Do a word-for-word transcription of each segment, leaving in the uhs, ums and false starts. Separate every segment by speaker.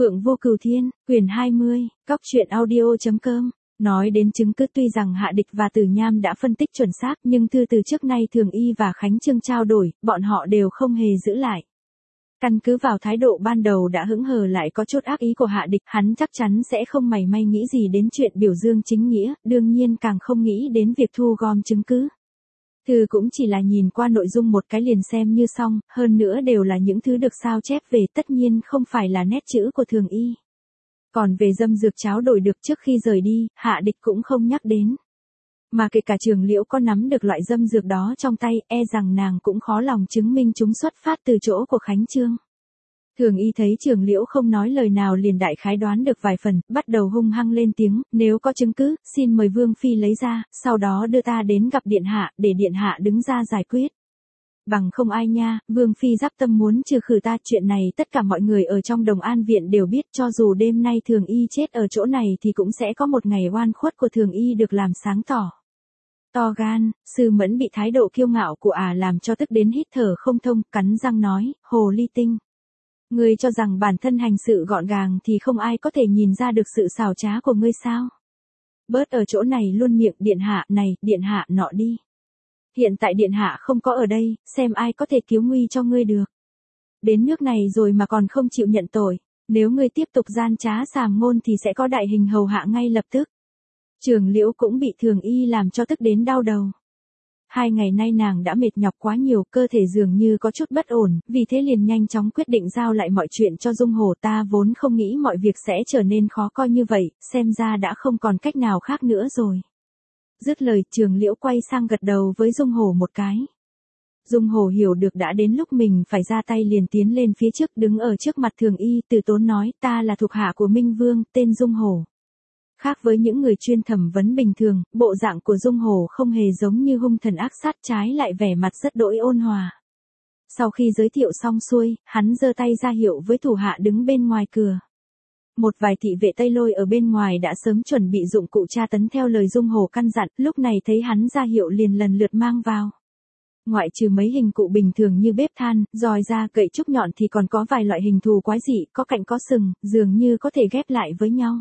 Speaker 1: Phượng Vô Cửu Thiên, quyển hai mươi, cóc truyện audio.com. Nói đến chứng cứ, tuy rằng Hạ Địch và Tử Nham đã phân tích chuẩn xác, nhưng thư từ trước nay Thường Y và Khánh Trương trao đổi, bọn họ đều không hề giữ lại. Căn cứ vào thái độ ban đầu đã hững hờ lại có chút ác ý của Hạ Địch, hắn chắc chắn sẽ không mảy may nghĩ gì đến chuyện biểu dương chính nghĩa, đương nhiên càng không nghĩ đến việc thu gom chứng cứ. Thư cũng chỉ là nhìn qua nội dung một cái liền xem như xong, hơn nữa đều là những thứ được sao chép về, tất nhiên không phải là nét chữ của Thường Y. Còn về dâm dược tráo đổi được trước khi rời đi, Hạ Địch cũng không nhắc đến. Mà kể cả Trường Liễu có nắm được loại dâm dược đó trong tay, e rằng nàng cũng khó lòng chứng minh chúng xuất phát từ chỗ của Khánh Trương. Thường Y thấy Trường Liễu không nói lời nào liền đại khái đoán được vài phần, bắt đầu hung hăng lên tiếng, nếu có chứng cứ, xin mời Vương Phi lấy ra, sau đó đưa ta đến gặp Điện Hạ, để Điện Hạ đứng ra giải quyết. Bằng không ai nha, Vương Phi giáp tâm muốn trừ khử ta, chuyện này tất cả mọi người ở trong Đồng An Viện đều biết, cho dù đêm nay Thường Y chết ở chỗ này thì cũng sẽ có một ngày oan khuất của Thường Y được làm sáng tỏ. To gan, Sư Mẫn bị thái độ kiêu ngạo của ả à làm cho tức đến hít thở không thông, cắn răng nói, hồ ly tinh. Ngươi cho rằng bản thân hành sự gọn gàng thì không ai có thể nhìn ra được sự xảo trá của ngươi sao? Bớt ở chỗ này luôn miệng, Điện Hạ này, Điện Hạ nọ đi. Hiện tại Điện Hạ không có ở đây, xem ai có thể cứu nguy cho ngươi được. Đến nước này rồi mà còn không chịu nhận tội, nếu ngươi tiếp tục gian trá sàm ngôn thì sẽ có đại hình hầu hạ ngay lập tức. Trường Liễu cũng bị Thường Y làm cho tức đến đau đầu. Hai ngày nay nàng đã mệt nhọc quá nhiều, cơ thể dường như có chút bất ổn, vì thế liền nhanh chóng quyết định giao lại mọi chuyện cho Dung Hổ. Ta vốn không nghĩ mọi việc sẽ trở nên khó coi như vậy, xem ra đã không còn cách nào khác nữa rồi. Dứt lời, Trường Liễu quay sang gật đầu với Dung Hổ một cái. Dung Hổ hiểu được đã đến lúc mình phải ra tay liền tiến lên phía trước, đứng ở trước mặt Thường Y, từ tốn nói, ta là thuộc hạ của Minh Vương, tên Dung Hổ. Khác với những người chuyên thẩm vấn bình thường, bộ dạng của Dung Hổ không hề giống như hung thần ác sát, trái lại vẻ mặt rất đỗi ôn hòa. Sau khi giới thiệu xong xuôi, hắn giơ tay ra hiệu với thủ hạ đứng bên ngoài cửa. Một vài thị vệ Tây Lôi ở bên ngoài đã sớm chuẩn bị dụng cụ tra tấn theo lời Dung Hổ căn dặn, lúc này thấy hắn ra hiệu liền lần lượt mang vào. Ngoại trừ mấy hình cụ bình thường như bếp than, roi da, gậy trúc nhọn thì còn có vài loại hình thù quái dị, có cạnh có sừng, dường như có thể ghép lại với nhau.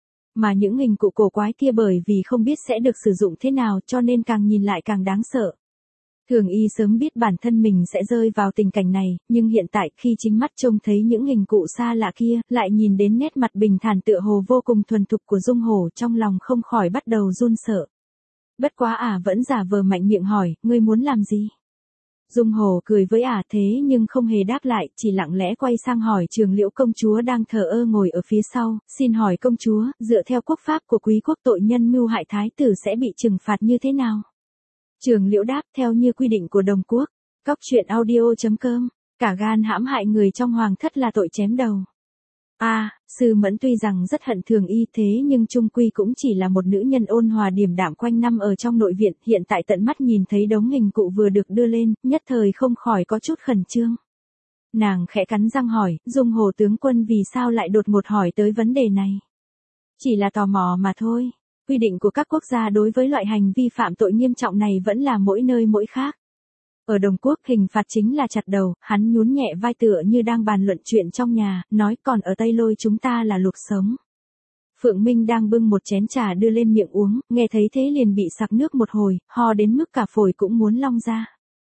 Speaker 1: Mà những hình cụ cổ quái kia bởi vì không biết sẽ được sử dụng thế nào cho nên càng nhìn lại càng đáng sợ. Thường Y sớm biết bản thân mình sẽ rơi vào tình cảnh này, nhưng hiện tại khi chính mắt trông thấy những hình cụ xa lạ kia, lại nhìn đến nét mặt bình thản tựa hồ vô cùng thuần thục của Dung Hổ, trong lòng không khỏi bắt đầu run sợ. Bất quá ả à vẫn giả vờ mạnh miệng hỏi, ngươi muốn làm gì? Dung Hổ cười với ả à thế nhưng không hề đáp lại, chỉ lặng lẽ quay sang hỏi Trường Liễu công chúa đang thờ ơ ngồi ở phía sau, xin hỏi công chúa, dựa theo quốc pháp của quý quốc tội nhân mưu hại thái tử sẽ bị trừng phạt như thế nào? Trường Liễu đáp theo như quy định của Đồng quốc. Cóc truyện audio.com, cả gan hãm hại người trong hoàng thất là tội chém đầu. A, à, Sư Mẫn tuy rằng rất hận Thường Y thế nhưng chung quy cũng chỉ là một nữ nhân ôn hòa điềm đạm quanh năm ở trong nội viện, hiện tại tận mắt nhìn thấy đống hình cụ vừa được đưa lên, nhất thời không khỏi có chút khẩn trương. Nàng khẽ cắn răng hỏi, Dung Hổ tướng quân vì sao lại đột ngột hỏi tới vấn đề này? Chỉ là tò mò mà thôi, quy định của các quốc gia đối với loại hành vi phạm tội nghiêm trọng này vẫn là mỗi nơi mỗi khác. Ở Đồng quốc hình phạt chính là chặt đầu, hắn nhún nhẹ vai tựa như đang bàn luận chuyện trong nhà, nói còn ở Tây Lôi chúng ta là luộc sống. Phượng Minh đang bưng một chén trà đưa lên miệng uống, nghe thấy thế liền bị sặc nước một hồi, ho đến mức cả phổi cũng muốn long ra.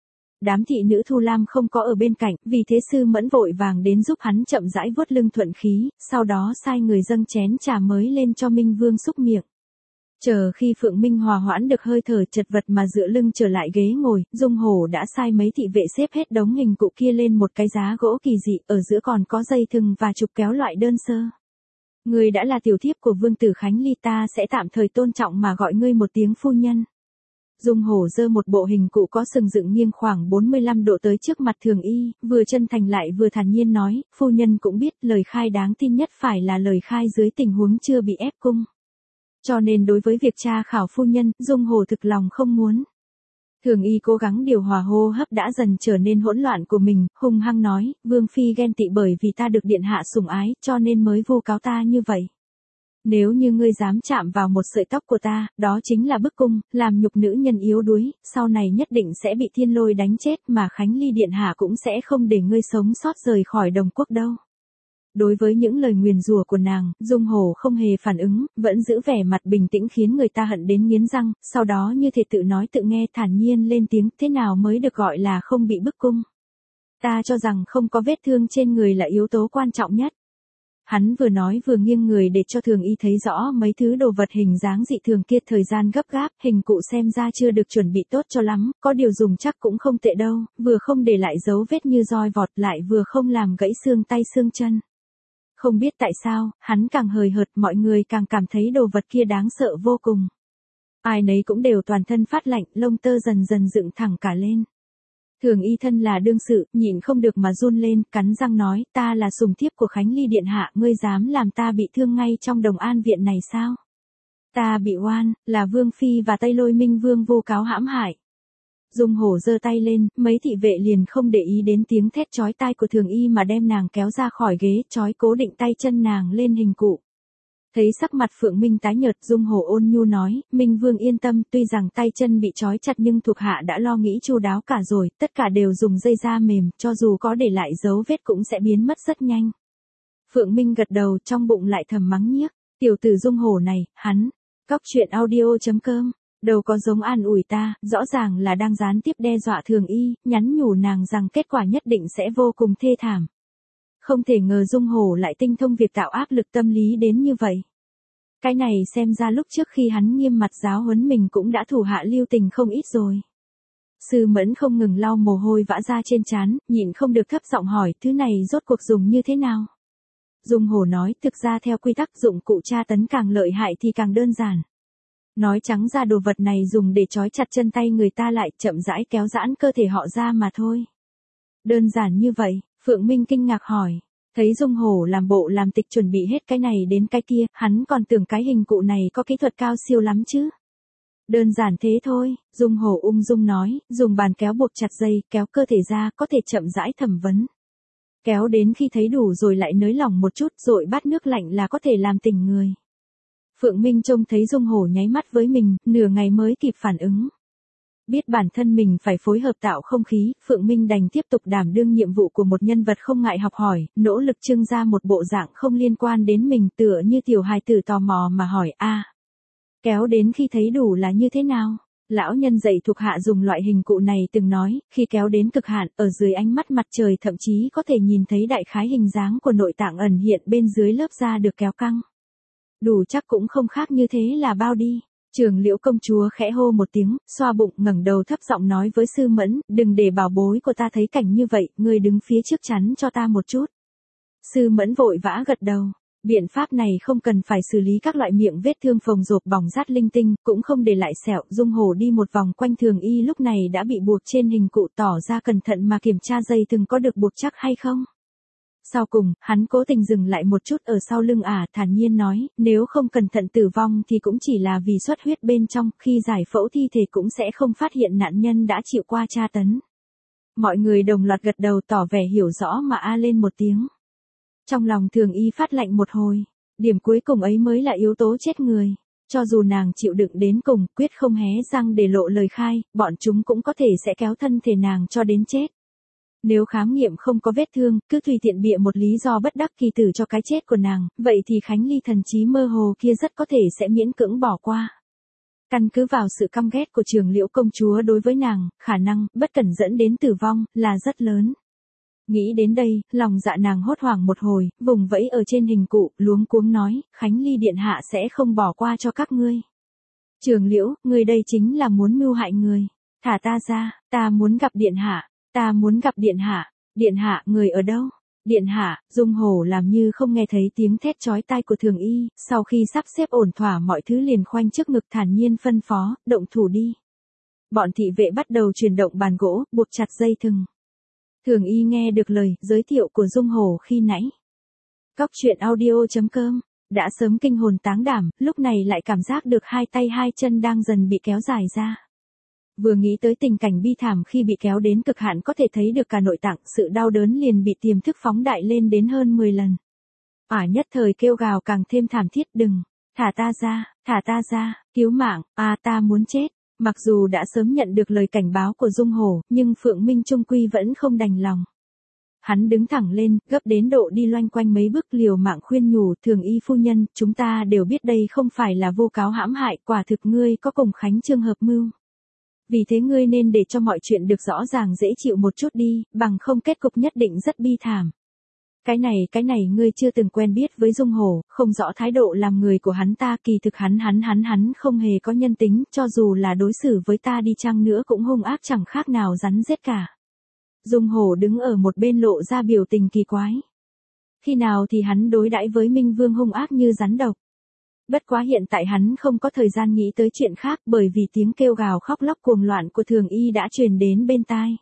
Speaker 1: Đám thị nữ Thu Lam không có ở bên cạnh, vì thế Sư Mẫn vội vàng đến giúp hắn chậm rãi vuốt lưng thuận khí, sau đó sai người dâng chén trà mới lên cho Minh Vương xúc miệng. Chờ khi Phượng Minh hòa hoãn được hơi thở chật vật mà dựa lưng trở lại ghế ngồi, Dung Hổ đã sai mấy thị vệ xếp hết đống hình cụ kia lên một cái giá gỗ kỳ dị, ở giữa còn có dây thừng và trục kéo loại đơn sơ. Ngươi đã là tiểu thiếp của Vương tử Khánh Ly, ta sẽ tạm thời tôn trọng mà gọi ngươi một tiếng phu nhân. Dung Hổ giơ một bộ hình cụ có sừng dựng nghiêng khoảng bốn mươi lăm độ tới trước mặt Thường Y, vừa chân thành lại vừa thản nhiên nói, phu nhân cũng biết lời khai đáng tin nhất phải là lời khai dưới tình huống chưa bị ép cung. Cho nên đối với việc tra khảo phu nhân, Dung Hổ thực lòng không muốn. Thường Y cố gắng điều hòa hô hấp đã dần trở nên hỗn loạn của mình, hung hăng nói, Vương Phi ghen tị bởi vì ta được điện hạ sủng ái, cho nên mới vu cáo ta như vậy. Nếu như ngươi dám chạm vào một sợi tóc của ta, đó chính là bức cung, làm nhục nữ nhân yếu đuối, sau này nhất định sẽ bị Thiên Lôi đánh chết mà Khánh Ly điện hạ cũng sẽ không để ngươi sống sót rời khỏi Đồng quốc đâu. Đối với những lời nguyền rủa của nàng, Dung Hổ không hề phản ứng, vẫn giữ vẻ mặt bình tĩnh khiến người ta hận đến nghiến răng, sau đó như thể tự nói tự nghe thản nhiên lên tiếng, thế nào mới được gọi là không bị bức cung. Ta cho rằng không có vết thương trên người là yếu tố quan trọng nhất. Hắn vừa nói vừa nghiêng người để cho Thường Y thấy rõ mấy thứ đồ vật hình dáng dị thường kia. Thời gian gấp gáp, hình cụ xem ra chưa được chuẩn bị tốt cho lắm, có điều dùng chắc cũng không tệ đâu, vừa không để lại dấu vết như roi vọt lại vừa không làm gãy xương tay xương chân. Không biết tại sao, hắn càng hời hợt, mọi người càng cảm thấy đồ vật kia đáng sợ vô cùng. Ai nấy cũng đều toàn thân phát lạnh, lông tơ dần dần dựng thẳng cả lên. Thường Y thân là đương sự, nhịn không được mà run lên, cắn răng nói, ta là sùng thiếp của Khánh Ly điện hạ, ngươi dám làm ta bị thương ngay trong Đồng An viện này sao? Ta bị oan, là Vương Phi và Tây Lôi Minh Vương vô cáo hãm hại. Dung Hổ giơ tay lên, mấy thị vệ liền không để ý đến tiếng thét chói tai của Thường Y mà đem nàng kéo ra khỏi ghế, trói cố định tay chân nàng lên hình cụ. Thấy sắc mặt Phượng Minh tái nhợt, Dung Hổ ôn nhu nói, Minh Vương yên tâm, tuy rằng tay chân bị trói chặt nhưng thuộc hạ đã lo nghĩ chu đáo cả rồi, tất cả đều dùng dây da mềm, cho dù có để lại dấu vết cũng sẽ biến mất rất nhanh. Phượng Minh gật đầu, trong bụng lại thầm mắng nhiếc, tiểu tử Dung Hổ này, hắn. Cóc truyện audio chấm com, đâu có giống an ủi ta, rõ ràng là đang gián tiếp đe dọa Thường Y, nhắn nhủ nàng rằng kết quả nhất định sẽ vô cùng thê thảm. Không thể ngờ Dung Hổ lại tinh thông việc tạo áp lực tâm lý đến như vậy. Cái này xem ra lúc trước khi hắn nghiêm mặt giáo huấn mình cũng đã thủ hạ lưu tình không ít rồi. Sư Mẫn không ngừng lau mồ hôi vã ra trên trán, nhịn không được thấp giọng hỏi, thứ này rốt cuộc dùng như thế nào? Dung Hổ nói, thực ra theo quy tắc dụng cụ tra tấn càng lợi hại thì càng đơn giản. Nói trắng ra đồ vật này dùng để trói chặt chân tay người ta lại, chậm rãi kéo giãn cơ thể họ ra mà thôi. Đơn giản như vậy, Phượng Minh kinh ngạc hỏi. Thấy Dung Hổ làm bộ làm tịch chuẩn bị hết cái này đến cái kia, hắn còn tưởng cái hình cụ này có kỹ thuật cao siêu lắm chứ. Đơn giản thế thôi, Dung Hổ ung dung nói, dùng bàn kéo buộc chặt dây, kéo cơ thể ra, có thể chậm rãi thẩm vấn. Kéo đến khi thấy đủ rồi lại nới lỏng một chút, rồi bát nước lạnh là có thể làm tỉnh người. Phượng Minh trông thấy Dung Hổ nháy mắt với mình, nửa ngày mới kịp phản ứng. Biết bản thân mình phải phối hợp tạo không khí, Phượng Minh đành tiếp tục đảm đương nhiệm vụ của một nhân vật không ngại học hỏi, nỗ lực trưng ra một bộ dạng không liên quan đến mình, tựa như tiểu hài tử tò mò mà hỏi a, kéo đến khi thấy đủ là như thế nào? Lão nhân dạy thuộc hạ dùng loại hình cụ này từng nói, khi kéo đến cực hạn, ở dưới ánh mắt mặt trời thậm chí có thể nhìn thấy đại khái hình dáng của nội tạng ẩn hiện bên dưới lớp da được kéo căng. Đủ chắc cũng không khác như thế là bao đi. Trường Liễu công chúa khẽ hô một tiếng, xoa bụng, ngẩng đầu thấp giọng nói với Sư Mẫn, đừng để bảo bối của ta thấy cảnh như vậy, ngươi đứng phía trước chắn cho ta một chút. Sư Mẫn vội vã gật đầu, biện pháp này không cần phải xử lý các loại miệng vết thương phồng rộp bỏng rát linh tinh, cũng không để lại sẹo. Dung Hổ đi một vòng quanh Thường Y lúc này đã bị buộc trên hình cụ, tỏ ra cẩn thận mà kiểm tra dây thừng có được buộc chắc hay không. Sau cùng, hắn cố tình dừng lại một chút ở sau lưng ả, thản nhiên nói, nếu không cẩn thận tử vong thì cũng chỉ là vì xuất huyết bên trong, khi giải phẫu thi thể cũng sẽ không phát hiện nạn nhân đã chịu qua tra tấn. Mọi người đồng loạt gật đầu tỏ vẻ hiểu rõ mà a lên một tiếng. Trong lòng Thường Y phát lạnh một hồi, điểm cuối cùng ấy mới là yếu tố chết người. Cho dù nàng chịu đựng đến cùng, quyết không hé răng để lộ lời khai, bọn chúng cũng có thể sẽ kéo thân thể nàng cho đến chết. Nếu khám nghiệm không có vết thương, cứ tùy tiện bịa một lý do bất đắc kỳ tử cho cái chết của nàng, vậy thì Khánh Ly thần trí mơ hồ kia rất có thể sẽ miễn cưỡng bỏ qua. Căn cứ vào sự căm ghét của Trường Liễu công chúa đối với nàng, khả năng bất cẩn dẫn đến tử vong là rất lớn. Nghĩ đến đây, lòng dạ nàng hốt hoảng một hồi, vùng vẫy ở trên hình cụ, luống cuống nói, Khánh Ly điện hạ sẽ không bỏ qua cho các ngươi. Trường Liễu, ngươi đây chính là muốn mưu hại người. Thả ta ra, ta muốn gặp điện hạ. Ta muốn gặp điện hạ. Điện hạ, người ở đâu? Điện hạ. Dung Hổ làm như không nghe thấy tiếng thét chói tai của Thường Y, sau khi sắp xếp ổn thỏa mọi thứ liền khoanh trước ngực thản nhiên phân phó, động thủ đi. Bọn thị vệ bắt đầu chuyển động bàn gỗ, buộc chặt dây thừng. Thường Y nghe được lời giới thiệu của Dung Hổ khi nãy. Cóc truyện audio chấm com, đã sớm kinh hồn táng đảm, lúc này lại cảm giác được hai tay hai chân đang dần bị kéo dài ra. Vừa nghĩ tới tình cảnh bi thảm khi bị kéo đến cực hạn có thể thấy được cả nội tạng, sự đau đớn liền bị tiềm thức phóng đại lên đến hơn mười lần. Ả nhất thời kêu gào càng thêm thảm thiết, đừng, thả ta ra, thả ta ra, cứu mạng, à ta muốn chết. Mặc dù đã sớm nhận được lời cảnh báo của Dung Hổ, nhưng Phượng Minh trung quy vẫn không đành lòng. Hắn đứng thẳng lên, gấp đến độ đi loanh quanh mấy bước liều mạng khuyên nhủ, Thường y phu nhân, chúng ta đều biết đây không phải là vô cáo hãm hại, quả thực ngươi có cùng Khánh Trương hợp mưu. Vì thế ngươi nên để cho mọi chuyện được rõ ràng dễ chịu một chút đi, bằng không kết cục nhất định rất bi thảm. Cái này, cái này ngươi chưa từng quen biết với Dung Hổ, không rõ thái độ làm người của hắn ta, kỳ thực hắn hắn hắn hắn không hề có nhân tính, cho dù là đối xử với ta đi chăng nữa cũng hung ác chẳng khác nào rắn rết cả. Dung Hổ đứng ở một bên lộ ra biểu tình kỳ quái. Khi nào thì hắn đối đãi với Minh Vương hung ác như rắn độc. Bất quá hiện tại hắn không có thời gian nghĩ tới chuyện khác bởi vì tiếng kêu gào khóc lóc cuồng loạn của Thường y đã truyền đến bên tai.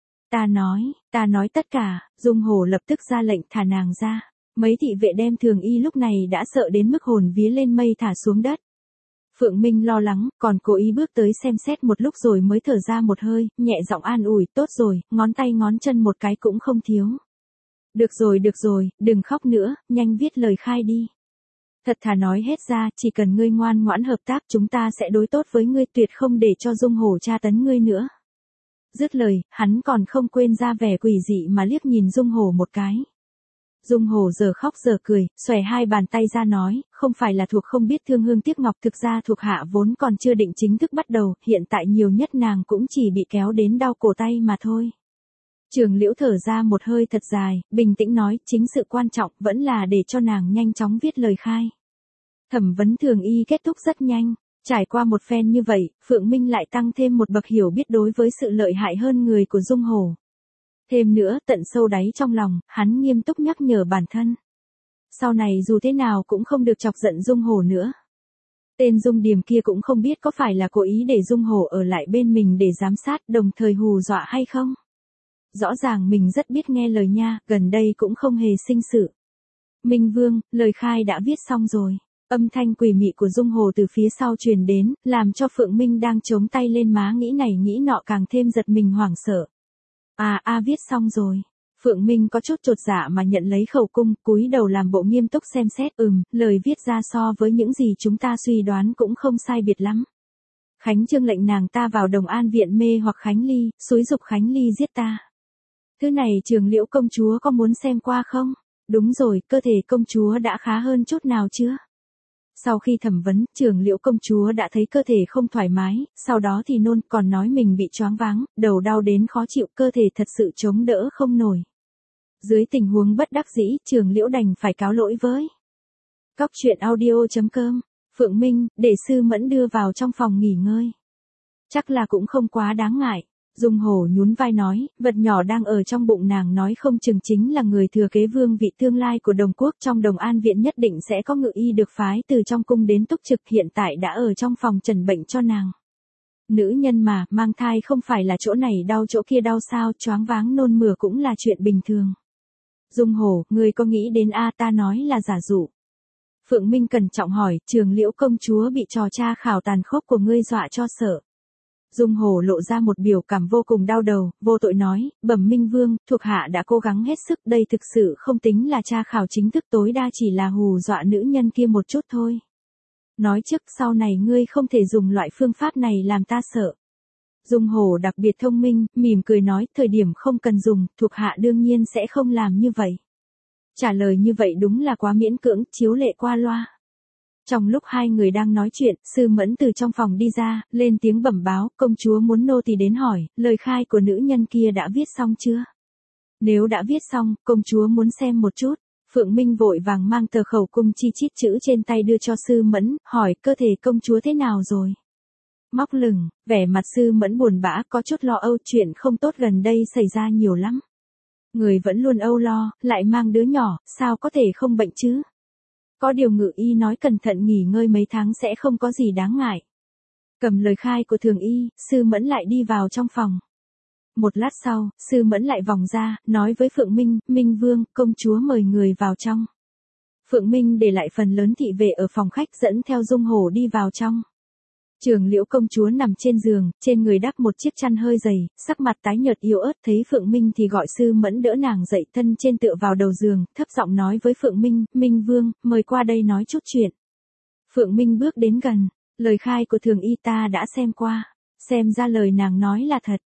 Speaker 1: Ta nói, ta nói tất cả, Dung Hổ lập tức ra lệnh thả nàng ra. Mấy thị vệ đem Thường y lúc này đã sợ đến mức hồn vía lên mây thả xuống đất. Phượng Minh lo lắng, còn cố ý bước tới xem xét một lúc rồi mới thở ra một hơi, nhẹ giọng an ủi, tốt rồi, ngón tay ngón chân một cái cũng không thiếu. Được rồi được rồi, đừng khóc nữa, nhanh viết lời khai đi. Thật thà nói hết ra, chỉ cần ngươi ngoan ngoãn hợp tác chúng ta sẽ đối tốt với ngươi, tuyệt không để cho Dung Hổ tra tấn ngươi nữa. Dứt lời, hắn còn không quên ra vẻ quỷ dị mà liếc nhìn Dung Hổ một cái. Dung Hổ giờ khóc giờ cười, xòe hai bàn tay ra nói, không phải là thuộc không biết thương hương tiếc ngọc, thực ra thuộc hạ vốn còn chưa định chính thức bắt đầu, hiện tại nhiều nhất nàng cũng chỉ bị kéo đến đau cổ tay mà thôi. Trường Liễu thở ra một hơi thật dài, bình tĩnh nói, chính sự quan trọng vẫn là để cho nàng nhanh chóng viết lời khai. Thẩm vấn Thường y kết thúc rất nhanh, trải qua một phen như vậy, Phượng Minh lại tăng thêm một bậc hiểu biết đối với sự lợi hại hơn người của Dung Hổ. Thêm nữa, tận sâu đáy trong lòng, hắn nghiêm túc nhắc nhở bản thân. Sau này dù thế nào cũng không được chọc giận Dung Hổ nữa. Tên Dung Điềm kia cũng không biết có phải là cố ý để Dung Hổ ở lại bên mình để giám sát đồng thời hù dọa hay không. Rõ ràng mình rất biết nghe lời nha, gần đây cũng không hề sinh sự. Minh Vương, lời khai đã viết xong rồi. Âm thanh quỷ mị của Dung Hổ từ phía sau truyền đến, làm cho Phượng Minh đang chống tay lên má nghĩ này nghĩ nọ càng thêm giật mình hoảng sợ. À a viết xong rồi. Phượng Minh có chút chột dạ mà nhận lấy khẩu cung, cúi đầu làm bộ nghiêm túc xem xét, ừm, lời viết ra so với những gì chúng ta suy đoán cũng không sai biệt lắm. Khánh Trương lệnh nàng ta vào Đồng An viện mê hoặc Khánh Ly, xúi giục Khánh Ly giết ta. Thứ này Trường Liễu công chúa có muốn xem qua không? Đúng rồi, cơ thể công chúa đã khá hơn chút nào chưa? Sau khi thẩm vấn, Trường Liễu công chúa đã thấy cơ thể không thoải mái, sau đó thì nôn, còn nói mình bị choáng váng, đầu đau đến khó chịu, cơ thể thật sự chống đỡ không nổi. Dưới tình huống bất đắc dĩ, Trường Liễu đành phải cáo lỗi với Cóc truyện audio chấm com. Phượng Minh, để Sư Mẫn đưa vào trong phòng nghỉ ngơi. Chắc là cũng không quá đáng ngại. Dung Hổ nhún vai nói, vật nhỏ đang ở trong bụng nàng nói không chừng chính là người thừa kế vương vị tương lai của Đồng Quốc, trong Đồng An viện nhất định sẽ có ngự y được phái từ trong cung đến túc trực, hiện tại đã ở trong phòng trần bệnh cho nàng. Nữ nhân mà, mang thai không phải là chỗ này đau chỗ kia đau sao, choáng váng nôn mửa cũng là chuyện bình thường. Dung Hổ, ngươi có nghĩ đến a ta nói là giả dụ. Phượng Minh cẩn trọng hỏi, Trường Liễu công chúa bị trò tra khảo tàn khốc của ngươi dọa cho sợ. Dung Hổ lộ ra một biểu cảm vô cùng đau đầu, vô tội nói, bẩm Minh Vương, thuộc hạ đã cố gắng hết sức, đây thực sự không tính là tra khảo chính thức, tối đa chỉ là hù dọa nữ nhân kia một chút thôi. Nói trước sau này ngươi không thể dùng loại phương pháp này làm ta sợ. Dung Hổ đặc biệt thông minh, mỉm cười nói, thời điểm không cần dùng, thuộc hạ đương nhiên sẽ không làm như vậy. Trả lời như vậy đúng là quá miễn cưỡng, chiếu lệ qua loa. Trong lúc hai người đang nói chuyện, Sư Mẫn từ trong phòng đi ra, lên tiếng bẩm báo, công chúa muốn nô tỳ đến hỏi, lời khai của nữ nhân kia đã viết xong chưa? Nếu đã viết xong, công chúa muốn xem một chút. Phượng Minh vội vàng mang tờ khẩu cung chi chít chữ trên tay đưa cho Sư Mẫn, hỏi cơ thể công chúa thế nào rồi? Móc lửng, vẻ mặt Sư Mẫn buồn bã, có chút lo âu, chuyện không tốt gần đây xảy ra nhiều lắm. Người vẫn luôn âu lo, lại mang đứa nhỏ, sao có thể không bệnh chứ? Có điều ngự y nói cẩn thận nghỉ ngơi mấy tháng sẽ không có gì đáng ngại. Cầm lời khai của Thường y, Sư Mẫn lại đi vào trong phòng. Một lát sau, Sư Mẫn lại vòng ra, nói với Phượng Minh, Minh Vương, công chúa mời người vào trong. Phượng Minh để lại phần lớn thị vệ ở phòng khách dẫn theo Dung Hổ đi vào trong. Trường Liễu công chúa nằm trên giường, trên người đắp một chiếc chăn hơi dày, sắc mặt tái nhợt yếu ớt, thấy Phượng Minh thì gọi Sư Mẫn đỡ nàng dậy, thân trên tựa vào đầu giường, thấp giọng nói với Phượng Minh, Minh Vương, mời qua đây nói chút chuyện. Phượng Minh bước đến gần, lời khai của Thường y ta đã xem qua, xem ra lời nàng nói là thật.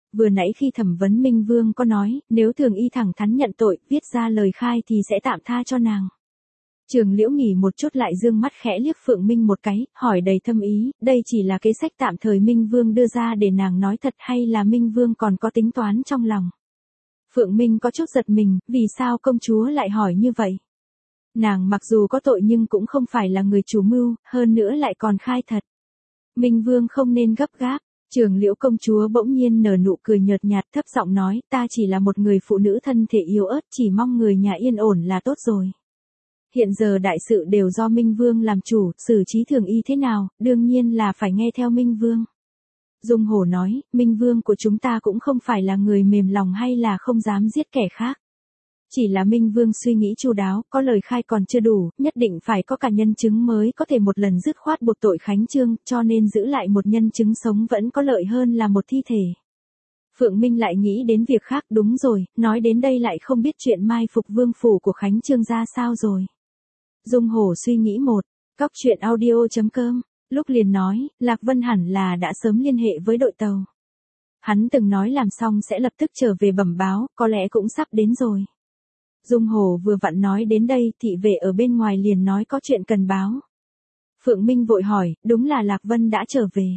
Speaker 1: Vừa nãy khi thẩm vấn Minh Vương có nói, nếu Thường Y thẳng thắn nhận tội, viết ra lời khai thì sẽ tạm tha cho nàng. Trường Liễu nghỉ một chút lại dương mắt khẽ liếc Phượng Minh một cái, hỏi đầy thâm ý, đây chỉ là kế sách tạm thời Minh Vương đưa ra để nàng nói thật hay là Minh Vương còn có tính toán trong lòng. Phượng Minh có chút giật mình, vì sao công chúa lại hỏi như vậy? Nàng mặc dù có tội nhưng cũng không phải là người chủ mưu, hơn nữa lại còn khai thật. Minh Vương không nên gấp gáp. Trường Liễu công chúa bỗng nhiên nở nụ cười nhợt nhạt thấp giọng nói, ta chỉ là một người phụ nữ thân thể yếu ớt, chỉ mong người nhà yên ổn là tốt rồi. Hiện giờ đại sự đều do Minh Vương làm chủ, xử trí Thường Y thế nào, đương nhiên là phải nghe theo Minh Vương. Dung Hổ nói, Minh Vương của chúng ta cũng không phải là người mềm lòng hay là không dám giết kẻ khác. Chỉ là Minh Vương suy nghĩ chu đáo, có lời khai còn chưa đủ, nhất định phải có cả nhân chứng mới có thể một lần dứt khoát buộc tội Khánh Chương, cho nên giữ lại một nhân chứng sống vẫn có lợi hơn là một thi thể. Phượng Minh lại nghĩ đến việc khác, đúng rồi, nói đến đây lại không biết chuyện mai phục vương phủ của Khánh Chương ra sao rồi. Dung Hổ suy nghĩ một, cóc truyện audio chấm com, lúc liền nói, Lạc Vân hẳn là đã sớm liên hệ với đội tàu. Hắn từng nói làm xong sẽ lập tức trở về bẩm báo, có lẽ cũng sắp đến rồi. Dung Hổ vừa vặn nói đến đây, thị vệ ở bên ngoài liền nói có chuyện cần báo. Phượng Minh vội hỏi, đúng là Lạc Vân đã trở về.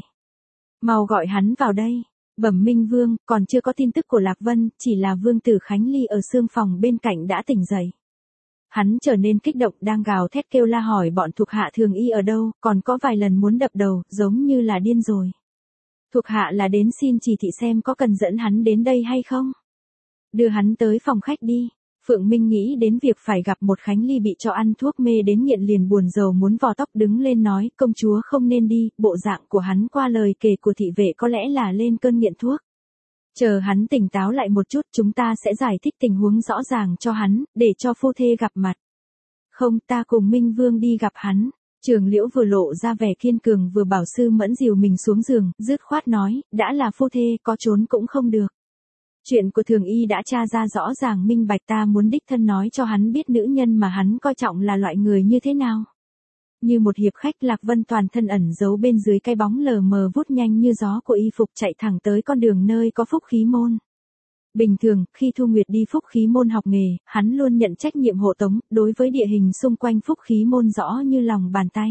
Speaker 1: Mau gọi hắn vào đây. Bẩm Minh Vương, còn chưa có tin tức của Lạc Vân, chỉ là Vương tử Khánh Ly ở xương phòng bên cạnh đã tỉnh dậy. Hắn trở nên kích động, đang gào thét kêu la hỏi bọn thuộc hạ Thường Y ở đâu, còn có vài lần muốn đập đầu, giống như là điên rồi. Thuộc hạ là đến xin chỉ thị xem có cần dẫn hắn đến đây hay không. Đưa hắn tới phòng khách đi. Phượng Minh nghĩ đến việc phải gặp một Khánh Ly bị cho ăn thuốc mê đến nghiện liền buồn rầu muốn vò tóc đứng lên nói, công chúa không nên đi, bộ dạng của hắn qua lời kể của thị vệ có lẽ là lên cơn nghiện thuốc. Chờ hắn tỉnh táo lại một chút chúng ta sẽ giải thích tình huống rõ ràng cho hắn, để cho phu thê gặp mặt. Không, ta cùng Minh Vương đi gặp hắn. Trường Liễu vừa lộ ra vẻ kiên cường vừa bảo Sư Mẫn dìu mình xuống giường, dứt khoát nói, đã là phu thê có trốn cũng không được. Chuyện của Thường Y đã tra ra rõ ràng minh bạch, ta muốn đích thân nói cho hắn biết nữ nhân mà hắn coi trọng là loại người như thế nào. Như một hiệp khách, Lạc Vân toàn thân ẩn giấu bên dưới cái bóng lờ mờ vút nhanh như gió của y phục chạy thẳng tới con đường nơi có Phúc Khí Môn. Bình thường, khi Thu Nguyệt đi Phúc Khí Môn học nghề, hắn luôn nhận trách nhiệm hộ tống, đối với địa hình xung quanh Phúc Khí Môn rõ như lòng bàn tay.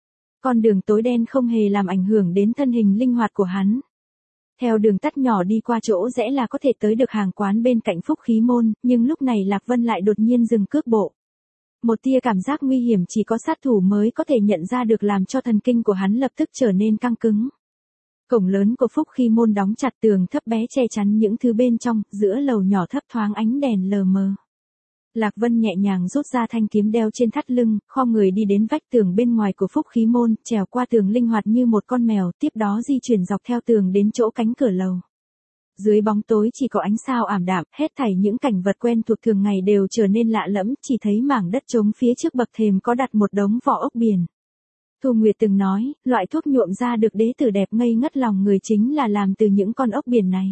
Speaker 1: Con đường tối đen không hề làm ảnh hưởng đến thân hình linh hoạt của hắn. Theo đường tắt nhỏ đi qua chỗ rẽ là có thể tới được hàng quán bên cạnh Phúc Khí Môn, nhưng lúc này Lạc Vân lại đột nhiên dừng cước bộ. Một tia cảm giác nguy hiểm chỉ có sát thủ mới có thể nhận ra được làm cho thần kinh của hắn lập tức trở nên căng cứng. Cổng lớn của Phúc Khí Môn đóng chặt, tường thấp bé che chắn những thứ bên trong, giữa lầu nhỏ thấp thoáng ánh đèn lờ mờ. Lạc Vân nhẹ nhàng rút ra thanh kiếm đeo trên thắt lưng, khom người đi đến vách tường bên ngoài của Phúc Khí Môn, trèo qua tường linh hoạt như một con mèo, tiếp đó di chuyển dọc theo tường đến chỗ cánh cửa lầu. Dưới bóng tối chỉ có ánh sao ảm đạm, hết thảy những cảnh vật quen thuộc thường ngày đều trở nên lạ lẫm, chỉ thấy mảng đất trống phía trước bậc thềm có đặt một đống vỏ ốc biển. Thu Nguyệt từng nói, loại thuốc nhuộm ra được đế tử đẹp ngây ngất lòng người chính là làm từ những con ốc biển này.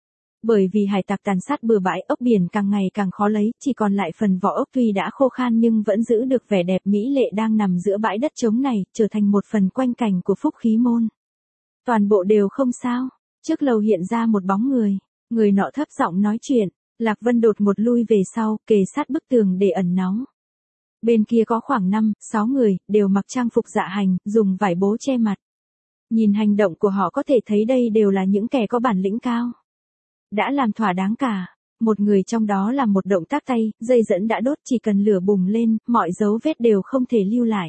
Speaker 1: Bởi vì hải tặc tàn sát bừa bãi, ốc biển càng ngày càng khó lấy, chỉ còn lại phần vỏ ốc tuy đã khô khan nhưng vẫn giữ được vẻ đẹp mỹ lệ đang nằm giữa bãi đất trống này, trở thành một phần quanh cảnh của Phúc Khí Môn. Toàn bộ đều không sao. Trước lầu hiện ra một bóng người, người nọ thấp giọng nói chuyện, Lạc Vân đột ngột lui về sau, kề sát bức tường để ẩn náu. Bên kia có khoảng năm, sáu người, đều mặc trang phục dạ hành, dùng vải bố che mặt. Nhìn hành động của họ có thể thấy đây đều là những kẻ có bản lĩnh cao. Đã làm thỏa đáng cả. Một người trong đó làm một động tác tay, dây dẫn đã đốt, chỉ cần lửa bùng lên, mọi dấu vết đều không thể lưu lại.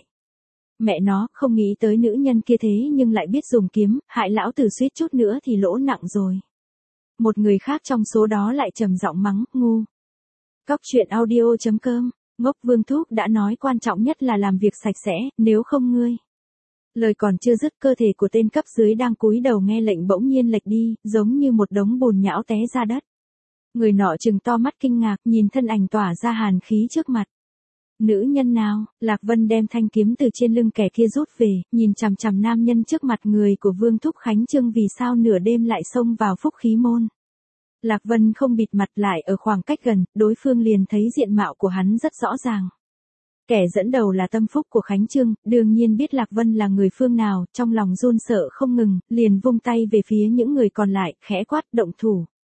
Speaker 1: Mẹ nó, không nghĩ tới nữ nhân kia thế nhưng lại biết dùng kiếm, hại lão tử suýt chút nữa thì lỗ nặng rồi. Một người khác trong số đó lại trầm giọng mắng, ngu. Cóc truyện audio chấm com, ngốc Vương Thúc đã nói quan trọng nhất là làm việc sạch sẽ, nếu không ngươi. Lời còn chưa dứt, cơ thể của tên cấp dưới đang cúi đầu nghe lệnh bỗng nhiên lệch đi, giống như một đống bùn nhão té ra đất. Người nọ trừng to mắt kinh ngạc, nhìn thân ảnh tỏa ra hàn khí trước mặt. Nữ nhân nào? Lạc Vân đem thanh kiếm từ trên lưng kẻ kia rút về, nhìn chằm chằm nam nhân trước mặt người của Vương Thúc Khánh Chương vì sao nửa đêm lại xông vào Phúc Khí Môn. Lạc Vân không bịt mặt lại ở khoảng cách gần, đối phương liền thấy diện mạo của hắn rất rõ ràng. Kẻ dẫn đầu là tâm phúc của Khánh Chương, đương nhiên biết Lạc Vân là người phương nào, trong lòng run sợ không ngừng, liền vung tay về phía những người còn lại, khẽ quát động thủ.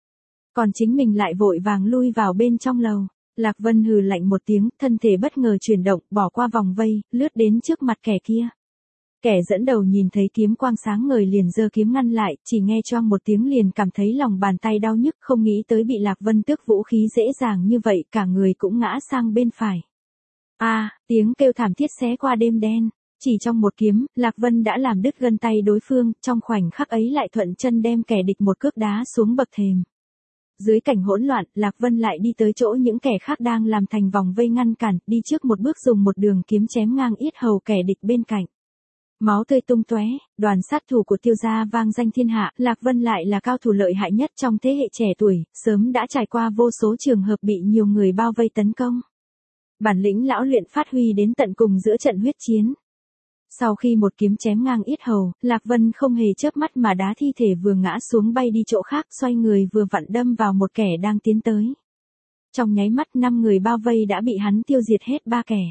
Speaker 1: Còn chính mình lại vội vàng lui vào bên trong lầu. Lạc Vân hừ lạnh một tiếng, thân thể bất ngờ chuyển động, bỏ qua vòng vây, lướt đến trước mặt kẻ kia. Kẻ dẫn đầu nhìn thấy kiếm quang sáng ngời liền giơ kiếm ngăn lại, chỉ nghe choang một tiếng liền cảm thấy lòng bàn tay đau nhức, không nghĩ tới bị Lạc Vân tước vũ khí dễ dàng như vậy, cả người cũng ngã sang bên phải. A, à, tiếng kêu thảm thiết xé qua đêm đen. Chỉ trong một kiếm, Lạc Vân đã làm đứt gân tay đối phương, trong khoảnh khắc ấy lại thuận chân đem kẻ địch một cước đá xuống bậc thềm. Dưới cảnh hỗn loạn, Lạc Vân lại đi tới chỗ những kẻ khác đang làm thành vòng vây ngăn cản, đi trước một bước dùng một đường kiếm chém ngang yết hầu kẻ địch bên cạnh. Máu tươi tung tóe, đoàn sát thủ của Tiêu gia vang danh thiên hạ, Lạc Vân lại là cao thủ lợi hại nhất trong thế hệ trẻ tuổi, sớm đã trải qua vô số trường hợp bị nhiều người bao vây tấn công. Bản lĩnh lão luyện phát huy đến tận cùng giữa trận huyết chiến. Sau khi một kiếm chém ngang yết hầu, Lạc Vân không hề chớp mắt mà đá thi thể vừa ngã xuống bay đi chỗ khác, xoay người vừa vặn đâm vào một kẻ đang tiến tới. Trong nháy mắt năm người bao vây đã bị hắn tiêu diệt hết ba kẻ.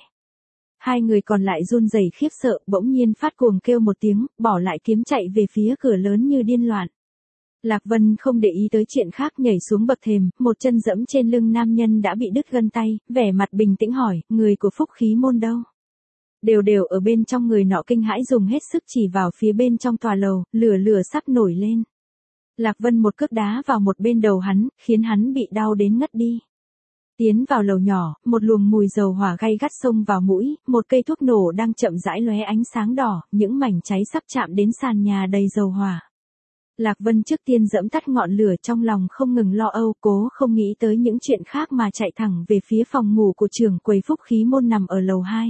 Speaker 1: Hai người còn lại run rẩy khiếp sợ, bỗng nhiên phát cuồng kêu một tiếng, bỏ lại kiếm chạy về phía cửa lớn như điên loạn. Lạc Vân không để ý tới chuyện khác, nhảy xuống bậc thềm, một chân dẫm trên lưng nam nhân đã bị đứt gân tay, vẻ mặt bình tĩnh hỏi, người của Phúc Khí môn đâu? Đều đều ở bên trong. Người nọ kinh hãi dùng hết sức chỉ vào phía bên trong tòa lầu, lửa lửa sắp nổi lên. Lạc Vân một cước đá vào một bên đầu hắn, khiến hắn bị đau đến ngất đi. Tiến vào lầu nhỏ, một luồng mùi dầu hỏa gay gắt xông vào mũi, một cây thuốc nổ đang chậm rãi lóe ánh sáng đỏ, những mảnh cháy sắp chạm đến sàn nhà đầy dầu hỏa. Lạc Vân trước tiên dẫm tắt ngọn lửa, trong lòng không ngừng lo âu, cố không nghĩ tới những chuyện khác mà chạy thẳng về phía phòng ngủ của trưởng quầy Phúc Khí môn nằm ở lầu hai.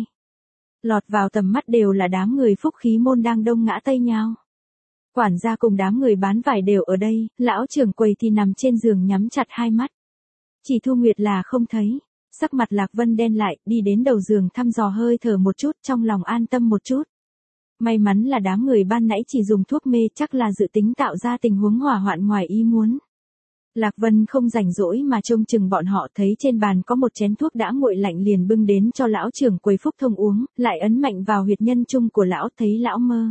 Speaker 1: Lọt vào tầm mắt đều là đám người Phúc Khí môn đang đông ngã tây nhao. Quản gia cùng đám người bán vải đều ở đây, lão trưởng quầy thì nằm trên giường nhắm chặt hai mắt. Chỉ Thu Nguyệt là không thấy. Sắc mặt Lạc Vân đen lại, đi đến đầu giường thăm dò hơi thở một chút, trong lòng an tâm một chút. May mắn là đám người ban nãy chỉ dùng thuốc mê, chắc là dự tính tạo ra tình huống hỏa hoạn ngoài ý muốn. Lạc Vân không rảnh rỗi mà trông chừng bọn họ, thấy trên bàn có một chén thuốc đã nguội lạnh liền bưng đến cho lão trưởng quầy Phúc Thông uống, lại ấn mạnh vào huyệt nhân trung của lão, thấy lão mơ.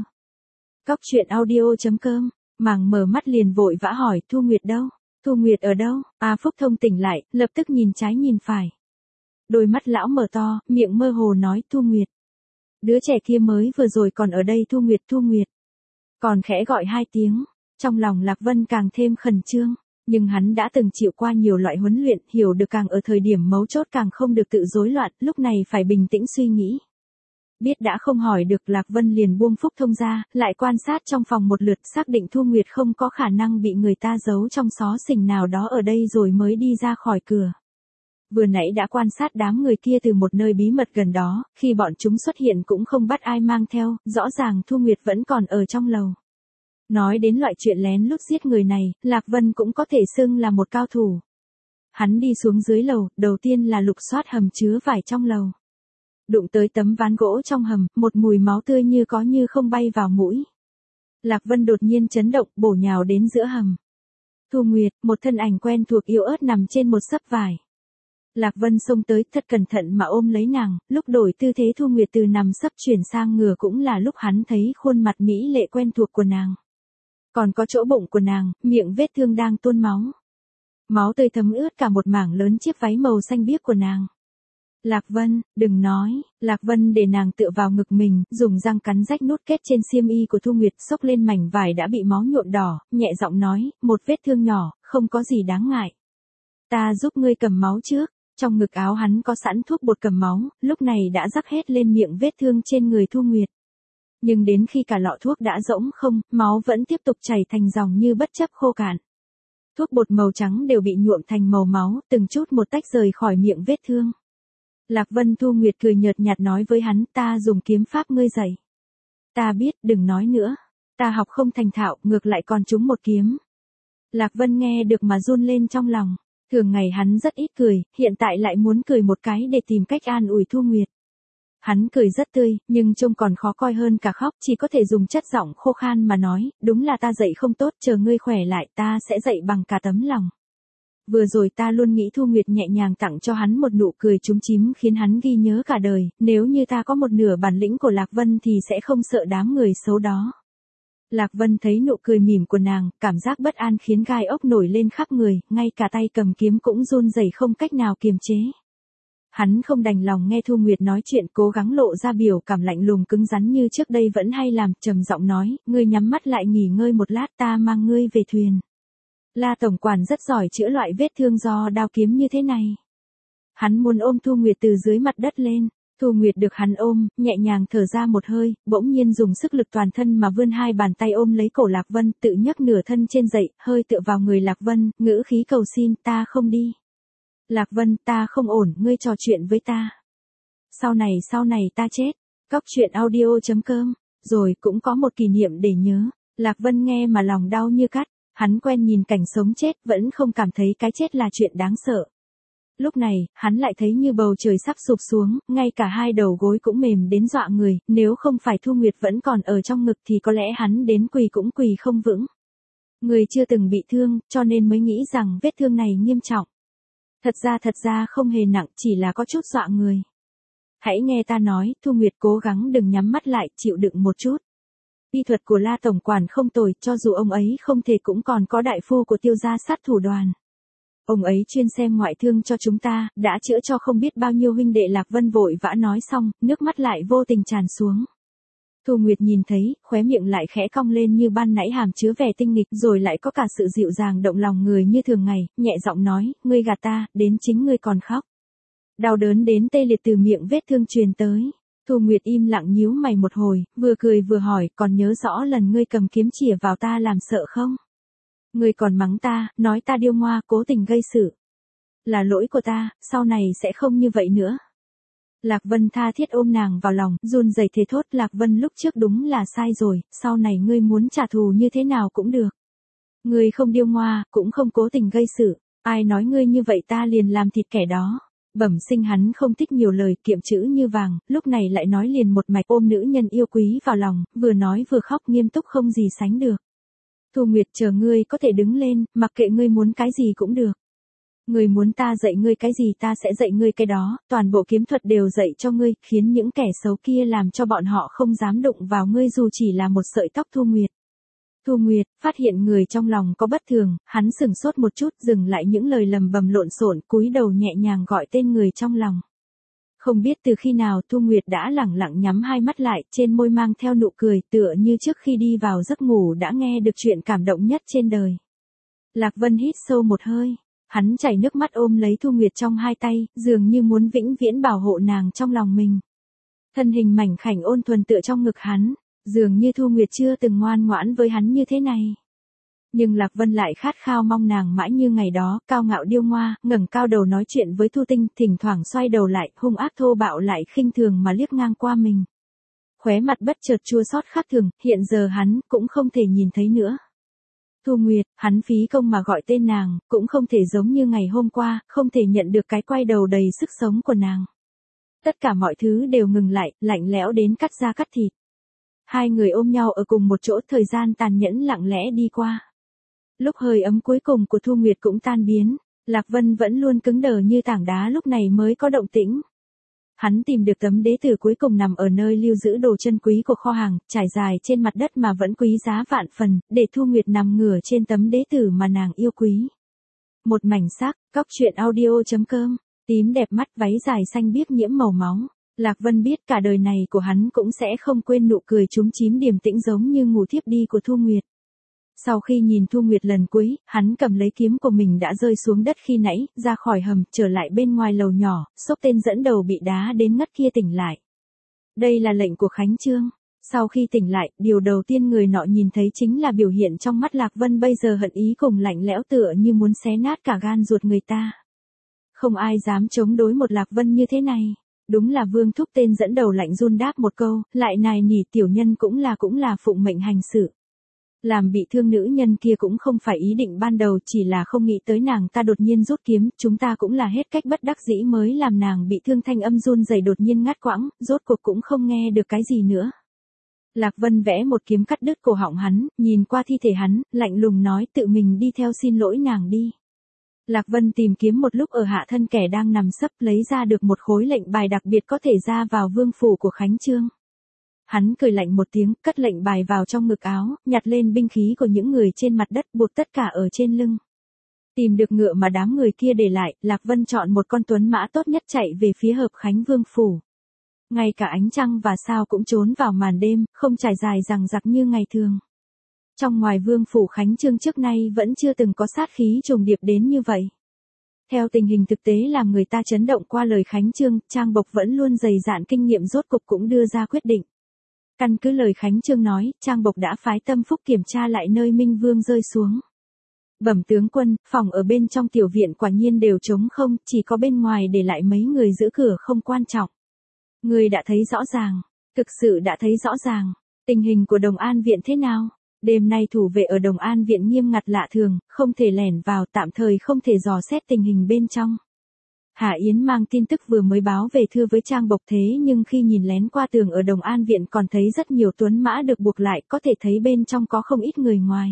Speaker 1: Cóc truyện audio chấm com, màng mở mắt liền vội vã hỏi, Thu Nguyệt đâu? Thu Nguyệt ở đâu? À, Phúc Thông tỉnh lại, lập tức nhìn trái nhìn phải. Đôi mắt lão mở to, miệng mơ hồ nói, Thu Nguyệt. Đứa trẻ kia mới vừa rồi còn ở đây, Thu Nguyệt, Thu Nguyệt. Còn khẽ gọi hai tiếng, trong lòng Lạc Vân càng thêm khẩn trương, nhưng hắn đã từng chịu qua nhiều loại huấn luyện, hiểu được càng ở thời điểm mấu chốt càng không được tự rối loạn, lúc này phải bình tĩnh suy nghĩ. Biết đã không hỏi được, Lạc Vân liền buông Phúc Thông ra, lại quan sát trong phòng một lượt, xác định Thu Nguyệt không có khả năng bị người ta giấu trong xó xỉnh nào đó ở đây rồi mới đi ra khỏi cửa. Vừa nãy đã quan sát đám người kia từ một nơi bí mật gần đó, khi bọn chúng xuất hiện cũng không bắt ai mang theo, rõ ràng Thu Nguyệt vẫn còn ở trong lầu. Nói đến loại chuyện lén lút giết người này, Lạc Vân cũng có thể xưng là một cao thủ. Hắn đi xuống dưới lầu, đầu tiên là lục soát hầm chứa vải trong lầu. Đụng tới tấm ván gỗ trong hầm, một mùi máu tươi như có như không bay vào mũi. Lạc Vân đột nhiên chấn động, bổ nhào đến giữa hầm. Thu Nguyệt, một thân ảnh quen thuộc yếu ớt nằm trên một xấp vải. Lạc Vân xông tới, thật cẩn thận mà ôm lấy nàng, lúc đổi tư thế Thu Nguyệt từ nằm sấp chuyển sang ngửa cũng là lúc hắn thấy khuôn mặt mỹ lệ quen thuộc của nàng. Còn có chỗ bụng của nàng, miệng vết thương đang tuôn máu. Máu tươi thấm ướt cả một mảng lớn chiếc váy màu xanh biếc của nàng. Lạc Vân, đừng nói. Lạc Vân để nàng tựa vào ngực mình, dùng răng cắn rách nút kết trên xiêm y của Thu Nguyệt, xốc lên mảnh vải đã bị máu nhuộm đỏ, nhẹ giọng nói, một vết thương nhỏ, không có gì đáng ngại. Ta giúp ngươi cầm máu trước. Trong ngực áo hắn có sẵn thuốc bột cầm máu, lúc này đã rắc hết lên miệng vết thương trên người Thu Nguyệt. Nhưng đến khi cả lọ thuốc đã rỗng không, máu vẫn tiếp tục chảy thành dòng như bất chấp khô cạn. Thuốc bột màu trắng đều bị nhuộm thành màu máu, từng chút một tách rời khỏi miệng vết thương. Lạc Vân Thu Nguyệt cười nhợt nhạt nói với hắn, ta dùng kiếm pháp ngươi dạy. Ta biết, đừng nói nữa. Ta học không thành thạo, ngược lại còn trúng một kiếm. Lạc Vân nghe được mà run lên trong lòng. Thường ngày hắn rất ít cười, hiện tại lại muốn cười một cái để tìm cách an ủi Thu Nguyệt. Hắn cười rất tươi, nhưng trông còn khó coi hơn cả khóc, chỉ có thể dùng chất giọng khô khan mà nói, đúng là ta dạy không tốt, chờ ngươi khỏe lại ta sẽ dạy bằng cả tấm lòng. Vừa rồi ta luôn nghĩ Thu Nguyệt nhẹ nhàng tặng cho hắn một nụ cười trúng chím khiến hắn ghi nhớ cả đời, nếu như ta có một nửa bản lĩnh của Lạc Vân thì sẽ không sợ đám người xấu đó. Lạc Vân thấy nụ cười mỉm của nàng, cảm giác bất an khiến gai ốc nổi lên khắp người, ngay cả tay cầm kiếm cũng run rẩy không cách nào kiềm chế. Hắn không đành lòng nghe Thu Nguyệt nói chuyện, cố gắng lộ ra biểu cảm lạnh lùng cứng rắn như trước đây vẫn hay làm, trầm giọng nói, ngươi nhắm mắt lại nghỉ ngơi một lát, ta mang ngươi về thuyền. La tổng quản rất giỏi chữa loại vết thương do đao kiếm như thế này. Hắn muốn ôm Thu Nguyệt từ dưới mặt đất lên. Thu Nguyệt được hắn ôm, nhẹ nhàng thở ra một hơi, bỗng nhiên dùng sức lực toàn thân mà vươn hai bàn tay ôm lấy cổ Lạc Vân, tự nhấc nửa thân trên dậy, hơi tựa vào người Lạc Vân, ngữ khí cầu xin, ta không đi. Lạc Vân, ta không ổn, ngươi trò chuyện với ta. Sau này sau này ta chết. Cóc truyện audio chấm com. Rồi cũng có một kỷ niệm để nhớ. Lạc Vân nghe mà lòng đau như cắt. Hắn quen nhìn cảnh sống chết, vẫn không cảm thấy cái chết là chuyện đáng sợ. Lúc này, hắn lại thấy như bầu trời sắp sụp xuống, ngay cả hai đầu gối cũng mềm đến dọa người, nếu không phải Thu Nguyệt vẫn còn ở trong ngực thì có lẽ hắn đến quỳ cũng quỳ không vững. Người chưa từng bị thương, cho nên mới nghĩ rằng vết thương này nghiêm trọng. Thật ra thật ra không hề nặng, chỉ là có chút dọa người. Hãy nghe ta nói, Thu Nguyệt cố gắng đừng nhắm mắt lại, chịu đựng một chút. Y thuật của La tổng quản không tồi, cho dù ông ấy không thể cũng còn có đại phu của Tiêu gia sát thủ đoàn. Ông ấy chuyên xem ngoại thương cho chúng ta, đã chữa cho không biết bao nhiêu huynh đệ. Lạc Vân vội vã nói xong, nước mắt lại vô tình tràn xuống. Thu Nguyệt nhìn thấy, khóe miệng lại khẽ cong lên như ban nãy hàm chứa vẻ tinh nghịch, rồi lại có cả sự dịu dàng động lòng người như thường ngày, nhẹ giọng nói, ngươi gạt ta, đến chính ngươi còn khóc. Đau đớn đến tê liệt từ miệng vết thương truyền tới. Thu Nguyệt im lặng nhíu mày một hồi, vừa cười vừa hỏi, còn nhớ rõ lần ngươi cầm kiếm chỉa vào ta làm sợ không? Ngươi còn mắng ta, nói ta điêu ngoa, cố tình gây sự. Là lỗi của ta, sau này sẽ không như vậy nữa. Lạc Vân tha thiết ôm nàng vào lòng, run rẩy thề thốt, Lạc Vân lúc trước đúng là sai rồi, sau này ngươi muốn trả thù như thế nào cũng được. Ngươi không điêu ngoa, cũng không cố tình gây sự, ai nói ngươi như vậy ta liền làm thịt kẻ đó. Bẩm sinh hắn không thích nhiều lời, kiệm chữ như vàng, lúc này lại nói liền một mạch, ôm nữ nhân yêu quý vào lòng, vừa nói vừa khóc nghiêm túc không gì sánh được. Thu Nguyệt, chờ ngươi có thể đứng lên, mặc kệ ngươi muốn cái gì cũng được. Ngươi muốn ta dạy ngươi cái gì ta sẽ dạy ngươi cái đó, toàn bộ kiếm thuật đều dạy cho ngươi, khiến những kẻ xấu kia làm cho bọn họ không dám đụng vào ngươi dù chỉ là một sợi tóc. Thu Nguyệt. Thu Nguyệt, phát hiện người trong lòng có bất thường, hắn sửng sốt một chút, dừng lại những lời lầm bầm lộn xộn, cúi đầu nhẹ nhàng gọi tên người trong lòng. Không biết từ khi nào Thu Nguyệt đã lẳng lặng nhắm hai mắt lại, trên môi mang theo nụ cười, tựa như trước khi đi vào giấc ngủ đã nghe được chuyện cảm động nhất trên đời. Lạc Vân hít sâu một hơi, hắn chảy nước mắt ôm lấy Thu Nguyệt trong hai tay, dường như muốn vĩnh viễn bảo hộ nàng trong lòng mình. Thân hình mảnh khảnh ôn thuần tựa trong ngực hắn, dường như Thu Nguyệt chưa từng ngoan ngoãn với hắn như thế này. Nhưng Lạc Vân lại khát khao mong nàng mãi như ngày đó, cao ngạo điêu ngoa, ngẩng cao đầu nói chuyện với Thu Tinh, thỉnh thoảng xoay đầu lại, hung ác thô bạo lại khinh thường mà liếc ngang qua mình. Khóe mặt bất chợt chua xót khác thường, hiện giờ hắn cũng không thể nhìn thấy nữa. Thu Nguyệt, hắn phí công mà gọi tên nàng, cũng không thể giống như ngày hôm qua, không thể nhận được cái quay đầu đầy sức sống của nàng. Tất cả mọi thứ đều ngừng lại, lạnh lẽo đến cắt da cắt thịt. Hai người ôm nhau ở cùng một chỗ, thời gian tàn nhẫn lặng lẽ đi qua. Lúc hơi ấm cuối cùng của Thu Nguyệt cũng tan biến, Lạc Vân vẫn luôn cứng đờ như tảng đá, lúc này mới có động tĩnh. Hắn tìm được tấm đế tử cuối cùng nằm ở nơi lưu giữ đồ chân quý của kho hàng, trải dài trên mặt đất mà vẫn quý giá vạn phần, để Thu Nguyệt nằm ngửa trên tấm đế tử mà nàng yêu quý. Một mảnh sắc, cóc truyện audio chấm com, tím đẹp mắt, váy dài xanh biếc nhiễm màu máu. Lạc Vân biết cả đời này của hắn cũng sẽ không quên nụ cười chúm chím điềm tĩnh giống như ngủ thiếp đi của Thu Nguyệt. Sau khi nhìn Thu Nguyệt lần cuối, hắn cầm lấy kiếm của mình đã rơi xuống đất khi nãy, ra khỏi hầm, trở lại bên ngoài lầu nhỏ, xốc tên dẫn đầu bị đá đến ngất kia tỉnh lại. Đây là lệnh của Khánh Trương. Sau khi tỉnh lại, điều đầu tiên người nọ nhìn thấy chính là biểu hiện trong mắt Lạc Vân bây giờ hận ý cùng lạnh lẽo tựa như muốn xé nát cả gan ruột người ta. Không ai dám chống đối một Lạc Vân như thế này. Đúng là Vương Thúc, tên dẫn đầu lạnh run đáp một câu, lại nài nỉ tiểu nhân cũng là cũng là phụng mệnh hành sự. Làm bị thương nữ nhân kia cũng không phải ý định ban đầu, chỉ là không nghĩ tới nàng ta đột nhiên rút kiếm, chúng ta cũng là hết cách bất đắc dĩ mới làm nàng bị thương. Thanh âm run rẩy đột nhiên ngắt quãng, rốt cuộc cũng không nghe được cái gì nữa. Lạc Vân vẽ một kiếm cắt đứt cổ họng hắn, nhìn qua thi thể hắn, lạnh lùng nói, tự mình đi theo xin lỗi nàng đi. Lạc Vân tìm kiếm một lúc ở hạ thân kẻ đang nằm sấp, lấy ra được một khối lệnh bài đặc biệt có thể ra vào vương phủ của Khánh Trương. Hắn cười lạnh một tiếng, cất lệnh bài vào trong ngực áo, nhặt lên binh khí của những người trên mặt đất buộc tất cả ở trên lưng. Tìm được ngựa mà đám người kia để lại, Lạc Vân chọn một con tuấn mã tốt nhất chạy về phía Hợp Khánh Vương phủ. Ngay cả ánh trăng và sao cũng trốn vào màn đêm, không trải dài rằng rặc như ngày thường. Trong ngoài Vương phủ Khánh Chương trước nay vẫn chưa từng có sát khí trùng điệp đến như vậy. Theo tình hình thực tế làm người ta chấn động qua lời Khánh Chương, Trang Bộc vẫn luôn dày dạn kinh nghiệm rốt cục cũng đưa ra quyết định. Căn cứ lời Khánh Chương nói, Trang Bộc đã phái Tâm Phúc kiểm tra lại nơi Minh Vương rơi xuống. Bẩm tướng quân, phòng ở bên trong tiểu viện quả nhiên đều trống không, chỉ có bên ngoài để lại mấy người giữ cửa không quan trọng. Người đã thấy rõ ràng, thực sự đã thấy rõ ràng, tình hình của Đồng An viện thế nào? Đêm nay thủ vệ ở Đồng An viện nghiêm ngặt lạ thường, không thể lẻn vào, tạm thời không thể dò xét tình hình bên trong. Hạ Yến mang tin tức vừa mới báo về thưa với Trang Bộc thế nhưng khi nhìn lén qua tường ở Đồng An viện còn thấy rất nhiều tuấn mã được buộc lại, có thể thấy bên trong có không ít người ngoài.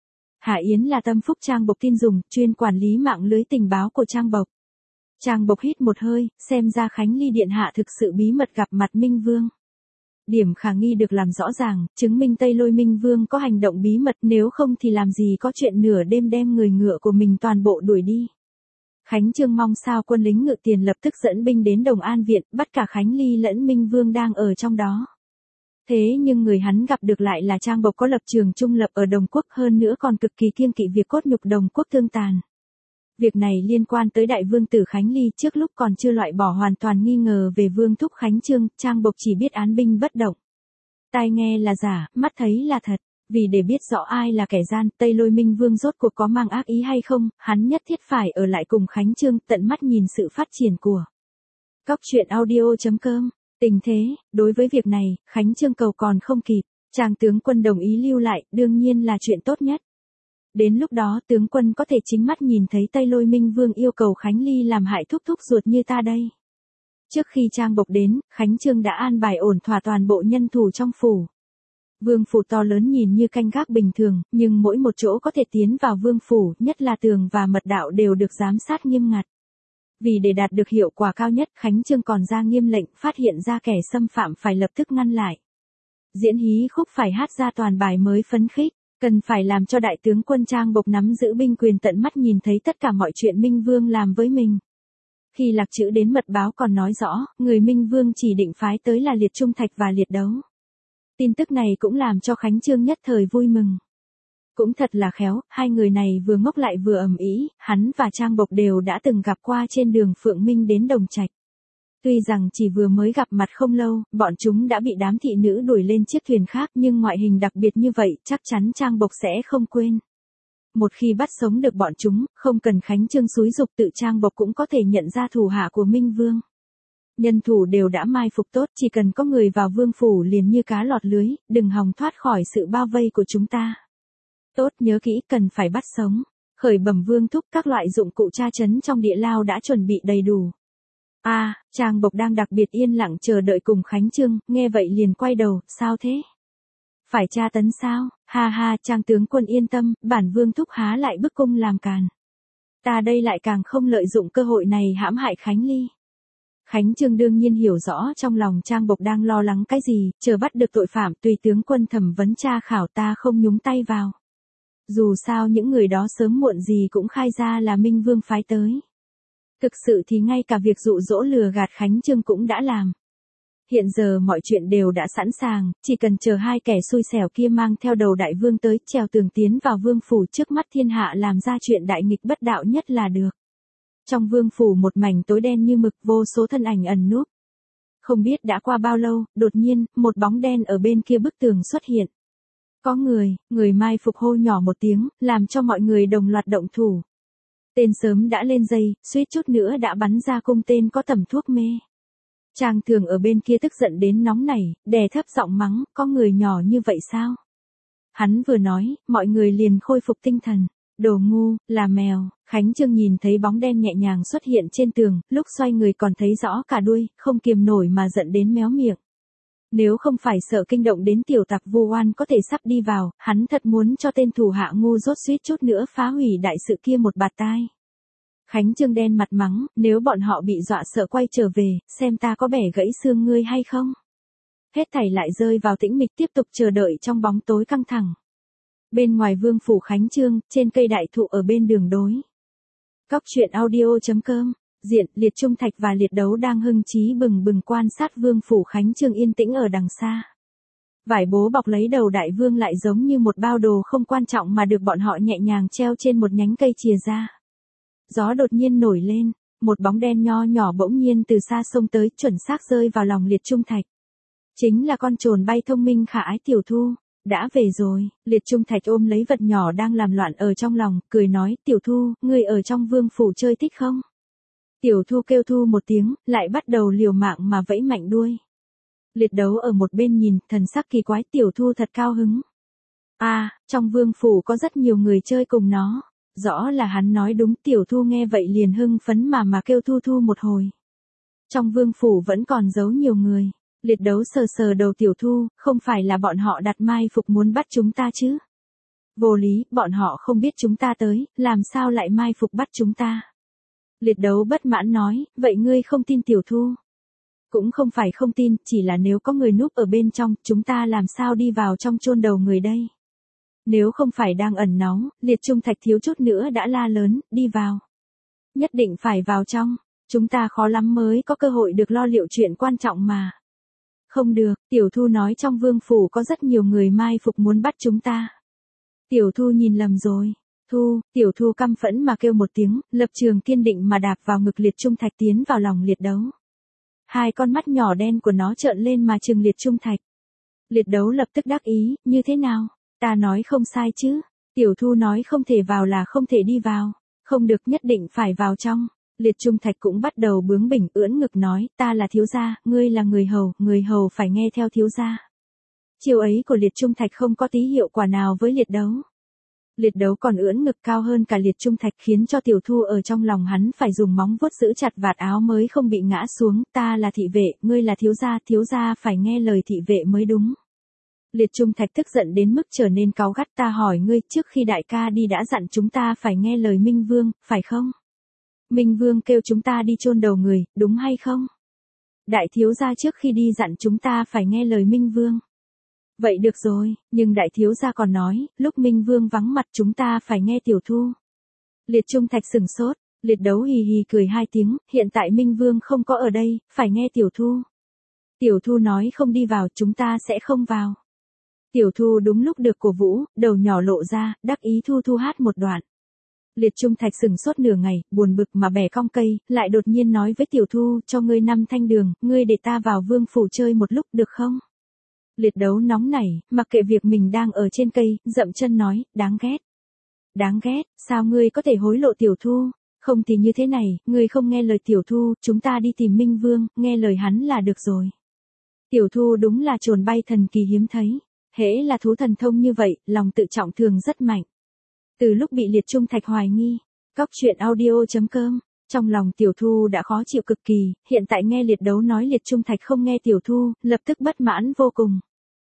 Speaker 1: Hạ Yến là Tâm Phúc Trang Bộc tin dùng, chuyên quản lý mạng lưới tình báo của Trang Bộc. Trang Bộc hít một hơi, xem ra Khánh Ly điện hạ thực sự bí mật gặp mặt Minh Vương. Điểm khả nghi được làm rõ ràng, chứng minh Tây Lôi Minh Vương có hành động bí mật, nếu không thì làm gì có chuyện nửa đêm đem người ngựa của mình toàn bộ đuổi đi. Khánh Chương mong sao quân lính ngự tiền lập tức dẫn binh đến Đồng An viện, bắt cả Khánh Ly lẫn Minh Vương đang ở trong đó. Thế nhưng người hắn gặp được lại là Trang Bộc có lập trường trung lập ở Đồng Quốc, hơn nữa còn cực kỳ kiêng kỵ việc cốt nhục Đồng Quốc thương tàn. Việc này liên quan tới đại vương tử Khánh Ly, trước lúc còn chưa loại bỏ hoàn toàn nghi ngờ về vương thúc Khánh Chương, Trang Bộc chỉ biết án binh bất động. Tai nghe là giả, mắt thấy là thật, vì để biết rõ ai là kẻ gian, Tây Lôi Minh Vương rốt cuộc có mang ác ý hay không, hắn nhất thiết phải ở lại cùng Khánh Chương, tận mắt nhìn sự phát triển của Cóc truyện audio chấm com. Tình thế, đối với việc này, Khánh Chương cầu còn không kịp, Trang tướng quân đồng ý lưu lại, đương nhiên là chuyện tốt nhất. Đến lúc đó tướng quân có thể chính mắt nhìn thấy Tây Lôi Minh Vương yêu cầu Khánh Ly làm hại thúc thúc ruột như ta đây. Trước khi Trang Bộc đến, Khánh Chương đã an bài ổn thỏa toàn bộ nhân thủ trong phủ. Vương phủ to lớn nhìn như canh gác bình thường, nhưng mỗi một chỗ có thể tiến vào vương phủ, nhất là tường và mật đạo đều được giám sát nghiêm ngặt. Vì để đạt được hiệu quả cao nhất, Khánh Chương còn ra nghiêm lệnh, phát hiện ra kẻ xâm phạm phải lập tức ngăn lại. Diễn hí khúc phải hát ra toàn bài mới phấn khích, cần phải làm cho đại tướng quân Trang Bộc nắm giữ binh quyền tận mắt nhìn thấy tất cả mọi chuyện Minh Vương làm với mình. Khi lạc chữ đến mật báo còn nói rõ, người Minh Vương chỉ định phái tới là Liệt Trung Thạch và Liệt Đấu. Tin tức này cũng làm cho Khánh Chương nhất thời vui mừng. Cũng thật là khéo, hai người này vừa ngốc lại vừa ầm ĩ, hắn và Trang Bộc đều đã từng gặp qua trên đường Phượng Minh đến Đồng Trạch. Tuy rằng chỉ vừa mới gặp mặt không lâu, bọn chúng đã bị đám thị nữ đuổi lên chiếc thuyền khác nhưng ngoại hình đặc biệt như vậy chắc chắn Trang Bộc sẽ không quên. Một khi bắt sống được bọn chúng, không cần Khánh Chương xúi dục tự Trang Bộc cũng có thể nhận ra thủ hạ của Minh Vương. Nhân thủ đều đã mai phục tốt, chỉ cần có người vào vương phủ liền như cá lọt lưới, đừng hòng thoát khỏi sự bao vây của chúng ta. Tốt, nhớ kỹ, cần phải bắt sống. Khởi bẩm vương thúc, các loại dụng cụ tra trấn trong địa lao đã chuẩn bị đầy đủ. A, à, Trang Bộc đang đặc biệt yên lặng chờ đợi cùng Khánh Chương, nghe vậy liền quay đầu, sao thế? Phải tra tấn sao? Ha ha, Trang tướng quân yên tâm, bản vương thúc há lại bức cung làm càn. Ta đây lại càng không lợi dụng cơ hội này hãm hại Khánh Ly. Khánh Chương đương nhiên hiểu rõ trong lòng Trang Bộc đang lo lắng cái gì, chờ bắt được tội phạm tùy tướng quân thẩm vấn tra khảo, ta không nhúng tay vào. Dù sao những người đó sớm muộn gì cũng khai ra là Minh Vương phái tới. Thực sự thì ngay cả việc dụ dỗ lừa gạt Khánh Chương cũng đã làm. Hiện giờ mọi chuyện đều đã sẵn sàng, chỉ cần chờ hai kẻ xui xẻo kia mang theo đầu đại vương tới, trèo tường tiến vào vương phủ trước mắt thiên hạ làm ra chuyện đại nghịch bất đạo nhất là được. Trong vương phủ một mảnh tối đen như mực, vô số thân ảnh ẩn núp. Không biết đã qua bao lâu, đột nhiên, một bóng đen ở bên kia bức tường xuất hiện. Có người, người mai phục hô nhỏ một tiếng, làm cho mọi người đồng loạt động thủ. Tên sớm đã lên dây, suýt chút nữa đã bắn ra cung tên có tẩm thuốc mê. Trang Thường ở bên kia tức giận đến nóng nảy, đè thấp giọng mắng, có người nhỏ như vậy sao? Hắn vừa nói, mọi người liền khôi phục tinh thần. Đồ ngu, là mèo. Khánh Chương nhìn thấy bóng đen nhẹ nhàng xuất hiện trên tường, lúc xoay người còn thấy rõ cả đuôi, không kiềm nổi mà giận đến méo miệng. Nếu không phải sợ kinh động đến tiểu tặc Vu Oan có thể sắp đi vào, hắn thật muốn cho tên thủ hạ ngu dốt suýt chút nữa phá hủy đại sự kia một bạt tai. Khánh Chương đen mặt mắng, nếu bọn họ bị dọa sợ quay trở về, xem ta có bẻ gãy xương ngươi hay không. Hết thảy lại rơi vào tĩnh mịch tiếp tục chờ đợi trong bóng tối căng thẳng. Bên ngoài Vương phủ Khánh Chương, trên cây đại thụ ở bên đường đối. Cóc truyện audio chấm com, diện, Liệt Trung Thạch và Liệt Đấu đang hưng trí bừng bừng quan sát Vương phủ Khánh Chương yên tĩnh ở đằng xa. Vải bố bọc lấy đầu đại vương lại giống như một bao đồ không quan trọng mà được bọn họ nhẹ nhàng treo trên một nhánh cây chìa ra. Gió đột nhiên nổi lên, một bóng đen nho nhỏ bỗng nhiên từ xa xông tới, chuẩn xác rơi vào lòng Liệt Trung Thạch. Chính là con trồn bay thông minh khả ái Tiểu Thu. Đã về rồi, Liệt Trung Thạch ôm lấy vật nhỏ đang làm loạn ở trong lòng, cười nói, Tiểu Thu, ngươi ở trong vương phủ chơi thích không? Tiểu Thu kêu thu một tiếng, lại bắt đầu liều mạng mà vẫy mạnh đuôi. Liệt Đấu ở một bên nhìn, thần sắc kỳ quái, Tiểu Thu thật cao hứng. À, trong vương phủ có rất nhiều người chơi cùng nó. Rõ là hắn nói đúng, Tiểu Thu nghe vậy liền hưng phấn mà mà kêu thu thu một hồi. Trong vương phủ vẫn còn giấu nhiều người. Liệt Đấu sờ sờ đầu Tiểu Thu, không phải là bọn họ đặt mai phục muốn bắt chúng ta chứ? Vô lý, bọn họ không biết chúng ta tới, làm sao lại mai phục bắt chúng ta? Liệt Đấu bất mãn nói, vậy ngươi không tin Tiểu Thu? Cũng không phải không tin, chỉ là nếu có người núp ở bên trong, chúng ta làm sao đi vào trong chôn đầu người đây? Nếu không phải đang ẩn náu, Liệt Trung Thạch thiếu chút nữa đã la lớn, đi vào. Nhất định phải vào trong, chúng ta khó lắm mới có cơ hội được lo liệu chuyện quan trọng mà. Không được, Tiểu Thu nói trong vương phủ có rất nhiều người mai phục muốn bắt chúng ta. Tiểu Thu nhìn lầm rồi. Thu, Tiểu Thu căm phẫn mà kêu một tiếng, lập trường kiên định mà đạp vào ngực Liệt Trung Thạch tiến vào lòng Liệt Đấu. Hai con mắt nhỏ đen của nó trợn lên mà trừng Liệt Trung Thạch. Liệt Đấu lập tức đắc ý, như thế nào? Ta nói không sai chứ? Tiểu Thu nói không thể vào là không thể đi vào. Không được, nhất định phải vào trong. Liệt Trung Thạch cũng bắt đầu bướng bỉnh ưỡn ngực nói, ta là thiếu gia, ngươi là người hầu, người hầu phải nghe theo thiếu gia. Chiêu ấy của Liệt Trung Thạch không có tí hiệu quả nào với Liệt Đấu. Liệt Đấu còn ưỡn ngực cao hơn cả Liệt Trung Thạch khiến cho Tiểu Thu ở trong lòng hắn phải dùng móng vuốt giữ chặt vạt áo mới không bị ngã xuống, ta là thị vệ, ngươi là thiếu gia, thiếu gia phải nghe lời thị vệ mới đúng. Liệt Trung Thạch tức giận đến mức trở nên cáu gắt, ta hỏi ngươi, trước khi đại ca đi đã dặn chúng ta phải nghe lời Minh Vương, phải không? Minh Vương kêu chúng ta đi chôn đầu người, đúng hay không? Đại thiếu gia trước khi đi dặn chúng ta phải nghe lời Minh Vương. Vậy được rồi, nhưng đại thiếu gia còn nói, lúc Minh Vương vắng mặt chúng ta phải nghe Tiểu Thu. Liệt Trung Thạch sừng sốt, Liệt Đấu hì hì cười hai tiếng, hiện tại Minh Vương không có ở đây, phải nghe Tiểu Thu. Tiểu Thu nói không đi vào, chúng ta sẽ không vào. Tiểu Thu đúng lúc được cổ vũ, đầu nhỏ lộ ra, đắc ý thu thu hát một đoạn. Liệt Trung Thạch sừng sốt nửa ngày, buồn bực mà bẻ cong cây, lại đột nhiên nói với Tiểu Thu, cho ngươi năm thanh đường, ngươi để ta vào vương phủ chơi một lúc được không? Liệt Đấu nóng nảy, mặc kệ việc mình đang ở trên cây, dậm chân nói, đáng ghét. Đáng ghét, sao ngươi có thể hối lộ Tiểu Thu? Không thì như thế này, ngươi không nghe lời Tiểu Thu, chúng ta đi tìm Minh Vương, nghe lời hắn là được rồi. Tiểu Thu đúng là trồn bay thần kỳ hiếm thấy. Hễ là thú thần thông như vậy, lòng tự trọng thường rất mạnh. Từ lúc bị Liệt Trung Thạch hoài nghi, cóc truyện audio chấm com, trong lòng Tiểu Thu đã khó chịu cực kỳ, hiện tại nghe Liệt Đấu nói Liệt Trung Thạch không nghe Tiểu Thu, lập tức bất mãn vô cùng.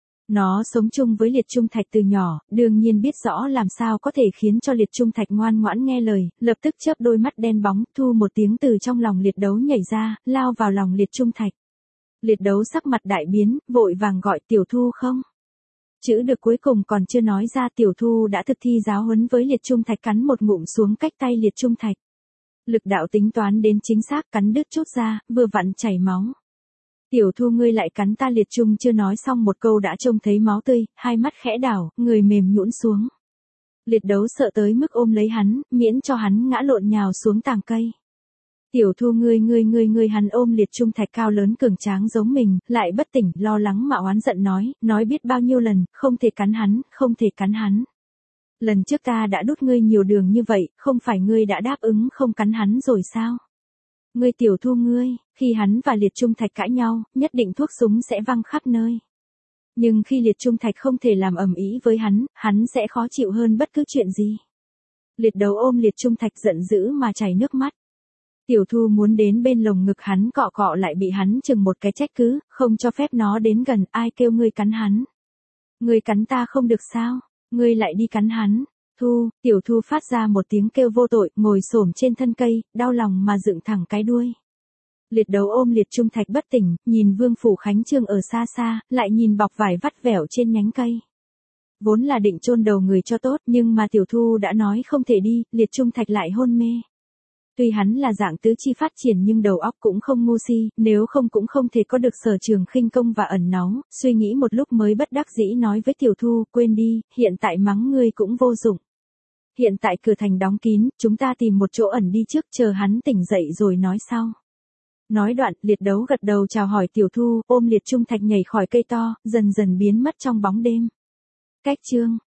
Speaker 1: Nó sống chung với Liệt Trung Thạch từ nhỏ, đương nhiên biết rõ làm sao có thể khiến cho Liệt Trung Thạch ngoan ngoãn nghe lời, lập tức chớp đôi mắt đen bóng, thu một tiếng từ trong lòng Liệt Đấu nhảy ra, lao vào lòng Liệt Trung Thạch. Liệt Đấu sắc mặt đại biến, vội vàng gọi Tiểu Thu không. Chữ được cuối cùng còn chưa nói ra, Tiểu Thu đã thực thi giáo huấn với Liệt Trung Thạch, cắn một ngụm xuống cách tay Liệt Trung Thạch. Lực đạo tính toán đến chính xác, cắn đứt chút ra, vừa vặn chảy máu. Tiểu Thu, ngươi lại cắn ta. Liệt Trung chưa nói xong một câu đã trông thấy máu tươi, hai mắt khẽ đảo, người mềm nhũn xuống. Liệt Đấu sợ tới mức ôm lấy hắn, miễn cho hắn ngã lộn nhào xuống tàng cây. Tiểu Thu, ngươi ngươi ngươi ngươi hắn ôm Liệt Trung Thạch cao lớn cường tráng giống mình, lại bất tỉnh, lo lắng mà oán giận nói, nói biết bao nhiêu lần, không thể cắn hắn, không thể cắn hắn. Lần trước ta đã đút ngươi nhiều đường như vậy, không phải ngươi đã đáp ứng không cắn hắn rồi sao? Ngươi Tiểu Thu ngươi, khi hắn và Liệt Trung Thạch cãi nhau, nhất định thuốc súng sẽ văng khắp nơi. Nhưng khi Liệt Trung Thạch không thể làm ầm ĩ với hắn, hắn sẽ khó chịu hơn bất cứ chuyện gì. Liệt Đấu ôm Liệt Trung Thạch giận dữ mà chảy nước mắt. Tiểu Thu muốn đến bên lồng ngực hắn cọ cọ lại bị hắn chừng một cái trách cứ, không cho phép nó đến gần, ai kêu ngươi cắn hắn. Ngươi cắn ta không được sao, ngươi lại đi cắn hắn. Thu, Tiểu Thu phát ra một tiếng kêu vô tội, ngồi xổm trên thân cây, đau lòng mà dựng thẳng cái đuôi. Liệt đấu ôm Liệt Trung Thạch bất tỉnh, nhìn Vương Phủ Khánh Trương ở xa xa, lại nhìn bọc vải vắt vẻo trên nhánh cây. Vốn là định chôn đầu người cho tốt, nhưng mà Tiểu Thu đã nói không thể đi, Liệt Trung Thạch lại hôn mê. Tuy hắn là dạng tứ chi phát triển nhưng đầu óc cũng không ngu si, nếu không cũng không thể có được sở trường khinh công và ẩn náu, suy nghĩ một lúc mới bất đắc dĩ nói với Tiểu Thu, quên đi, hiện tại mắng ngươi cũng vô dụng. Hiện tại cửa thành đóng kín, chúng ta tìm một chỗ ẩn đi trước, chờ hắn tỉnh dậy rồi nói sau. Nói đoạn, Liệt đấu gật đầu chào hỏi Tiểu Thu, ôm Liệt Trung Thạch nhảy khỏi cây to, dần dần biến mất trong bóng đêm. Cách chương